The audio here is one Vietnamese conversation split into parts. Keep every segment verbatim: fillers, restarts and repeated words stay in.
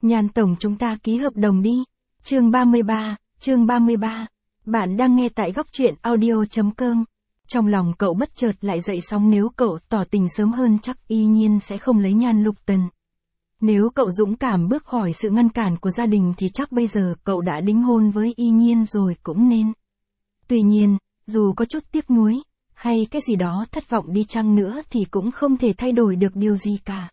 Nhan tổng chúng ta ký hợp đồng đi. Chương ba mươi ba, chương ba mươi ba. Bạn đang nghe tại góc truyện audio chấm com. Trong lòng cậu bất chợt lại dậy sóng, nếu cậu tỏ tình sớm hơn chắc y nhiên sẽ không lấy Nhan Lục Tần. Nếu cậu dũng cảm bước khỏi sự ngăn cản của gia đình thì chắc bây giờ cậu đã đính hôn với y nhiên rồi cũng nên. Tuy nhiên, dù có chút tiếc nuối, hay cái gì đó thất vọng đi chăng nữa thì cũng không thể thay đổi được điều gì cả.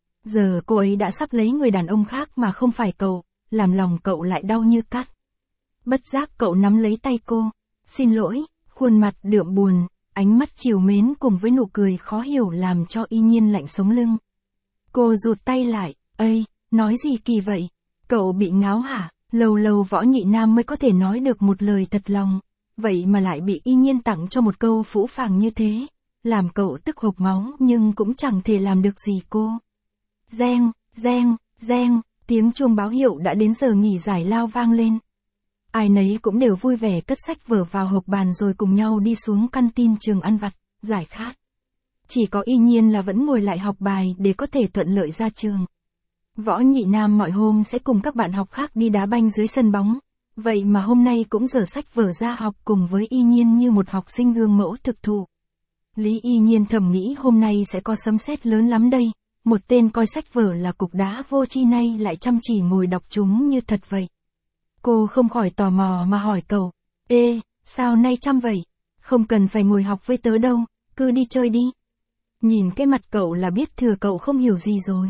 Giờ cô ấy đã sắp lấy người đàn ông khác mà không phải cậu, làm lòng cậu lại đau như cắt. Bất giác cậu nắm lấy tay cô. Xin lỗi, khuôn mặt đượm buồn, ánh mắt trìu mến cùng với nụ cười khó hiểu làm cho y nhiên lạnh sống lưng. Cô rụt tay lại, ây, nói gì kỳ vậy? Cậu bị ngáo hả? Lâu lâu Võ Nhị Nam mới có thể nói được một lời thật lòng, vậy mà lại bị y nhiên tặng cho một câu phũ phàng như thế, làm cậu tức hộc máu nhưng cũng chẳng thể làm được gì cô. Reng, reng, reng, tiếng chuông báo hiệu đã đến giờ nghỉ giải lao vang lên. Ai nấy cũng đều vui vẻ cất sách vở vào hộp bàn rồi cùng nhau đi xuống căn tin trường ăn vặt, giải khát. Chỉ có y nhiên là vẫn ngồi lại học bài để có thể thuận lợi ra trường. Võ Nhị Nam mọi hôm sẽ cùng các bạn học khác đi đá banh dưới sân bóng, vậy mà hôm nay cũng dở sách vở ra học cùng với y nhiên như một học sinh gương mẫu thực thụ. Lý y nhiên thầm nghĩ hôm nay sẽ có sấm sét lớn lắm đây, một tên coi sách vở là cục đá vô tri nay lại chăm chỉ ngồi đọc chúng như thật vậy. Cô không khỏi tò mò mà hỏi cậu, ê, sao nay chăm vậy? Không cần phải ngồi học với tớ đâu, cứ đi chơi đi. Nhìn cái mặt cậu là biết thừa cậu không hiểu gì rồi.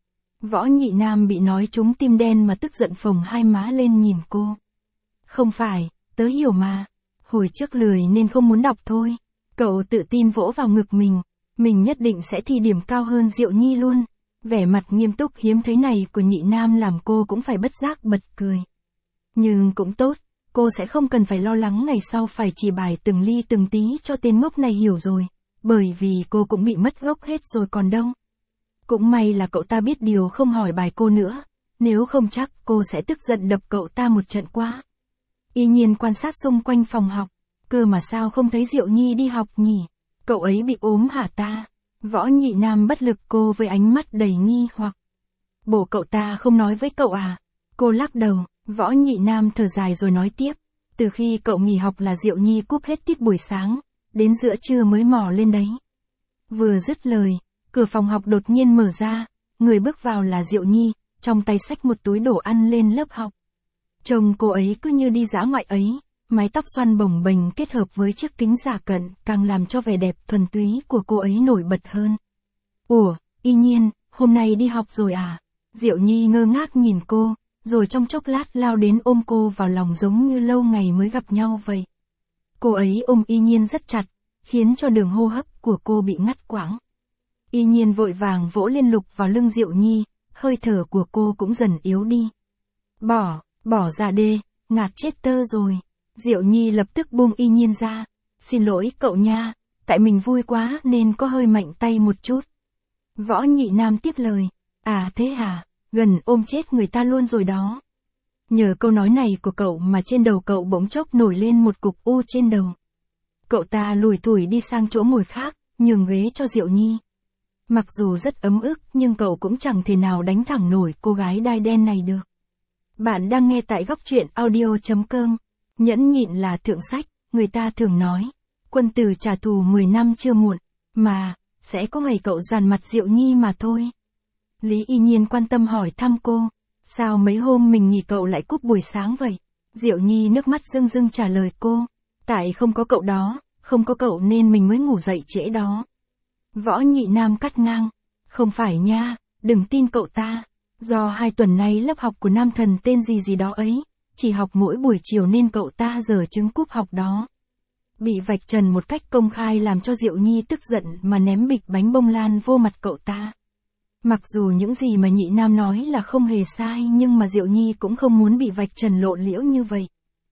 Võ Nhị Nam bị nói trúng tim đen mà tức giận phồng hai má lên nhìn cô. Không phải, tớ hiểu mà. Hồi trước lười nên không muốn đọc thôi. Cậu tự tin vỗ vào ngực mình. Mình nhất định sẽ thi điểm cao hơn Diệu Nhi luôn. Vẻ mặt nghiêm túc hiếm thấy này của Nhị Nam làm cô cũng phải bất giác bật cười. Nhưng cũng tốt, cô sẽ không cần phải lo lắng ngày sau phải chỉ bài từng ly từng tí cho tên ngốc này hiểu rồi. Bởi vì cô cũng bị mất gốc hết rồi còn đâu. Cũng may là cậu ta biết điều không hỏi bài cô nữa, nếu không chắc cô sẽ tức giận đập cậu ta một trận quá. Y nhiên quan sát xung quanh phòng học, cơ mà sao không thấy Diệu Nhi đi học nhỉ? Cậu ấy bị ốm hả ta? Võ Nhị Nam bất lực cô với ánh mắt đầy nghi hoặc. Bố cậu ta không nói với cậu à? Cô lắc đầu, Võ Nhị Nam thở dài rồi nói tiếp. Từ khi cậu nghỉ học là Diệu Nhi cúp hết tiết buổi sáng, đến giữa trưa mới mò lên đấy. Vừa dứt lời, cửa phòng học đột nhiên mở ra, người bước vào là Diệu Nhi, trong tay xách một túi đồ ăn lên lớp học. Trông cô ấy cứ như đi dã ngoại ấy, mái tóc xoăn bồng bềnh kết hợp với chiếc kính rả cận càng làm cho vẻ đẹp thuần túy của cô ấy nổi bật hơn. Ủa, y nhiên, hôm nay đi học rồi à? Diệu Nhi ngơ ngác nhìn cô, rồi trong chốc lát lao đến ôm cô vào lòng giống như lâu ngày mới gặp nhau vậy. Cô ấy ôm y nhiên rất chặt, khiến cho đường hô hấp của cô bị ngắt quãng. Y nhiên vội vàng vỗ liên lục vào lưng Diệu Nhi, hơi thở của cô cũng dần yếu đi. Bỏ, bỏ ra đê, ngạt chết tơ rồi. Diệu Nhi lập tức buông y nhiên ra. Xin lỗi cậu nha, tại mình vui quá nên có hơi mạnh tay một chút. Võ Nhị Nam tiếp lời. À thế hả, gần ôm chết người ta luôn rồi đó. Nhờ câu nói này của cậu mà trên đầu cậu bỗng chốc nổi lên một cục u trên đầu. Cậu ta lủi thủi đi sang chỗ ngồi khác, nhường ghế cho Diệu Nhi. Mặc dù rất ấm ức nhưng cậu cũng chẳng thể nào đánh thẳng nổi cô gái đai đen này được. Bạn đang nghe tại góc truyện audio chấm com. Nhẫn nhịn là thượng sách, người ta thường nói. Quân tử trả thù mười năm chưa muộn, mà, sẽ có ngày cậu dàn mặt Diệu Nhi mà thôi. Lý y nhiên quan tâm hỏi thăm cô. Sao mấy hôm mình nghỉ cậu lại cúp buổi sáng vậy? Diệu Nhi nước mắt rưng rưng trả lời cô. Tại không có cậu đó, không có cậu nên mình mới ngủ dậy trễ đó. Võ Nhị Nam cắt ngang. Không phải nha, đừng tin cậu ta. Do hai tuần nay lớp học của nam thần tên gì gì đó ấy, chỉ học mỗi buổi chiều nên cậu ta giờ chứng cúp học đó. Bị vạch trần một cách công khai làm cho Diệu Nhi tức giận mà ném bịch bánh bông lan vô mặt cậu ta. Mặc dù những gì mà Nhị Nam nói là không hề sai nhưng mà Diệu Nhi cũng không muốn bị vạch trần lộ liễu như vậy.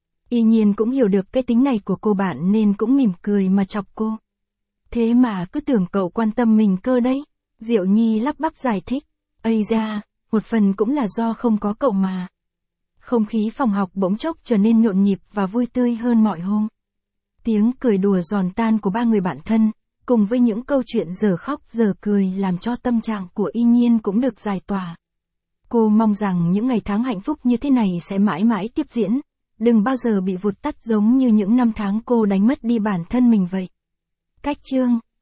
Y nhiên cũng hiểu được cái tính này của cô bạn nên cũng mỉm cười mà chọc cô. Thế mà cứ tưởng cậu quan tâm mình cơ đấy. Diệu Nhi lắp bắp giải thích. Ây da, một phần cũng là do không có cậu mà. Không khí phòng học bỗng chốc trở nên nhộn nhịp và vui tươi hơn mọi hôm. Tiếng cười đùa giòn tan của ba người bạn thân, cùng với những câu chuyện giờ khóc giờ cười làm cho tâm trạng của y nhiên cũng được giải tỏa. Cô mong rằng những ngày tháng hạnh phúc như thế này sẽ mãi mãi tiếp diễn, đừng bao giờ bị vụt tắt giống như những năm tháng cô đánh mất đi bản thân mình vậy. Cách chương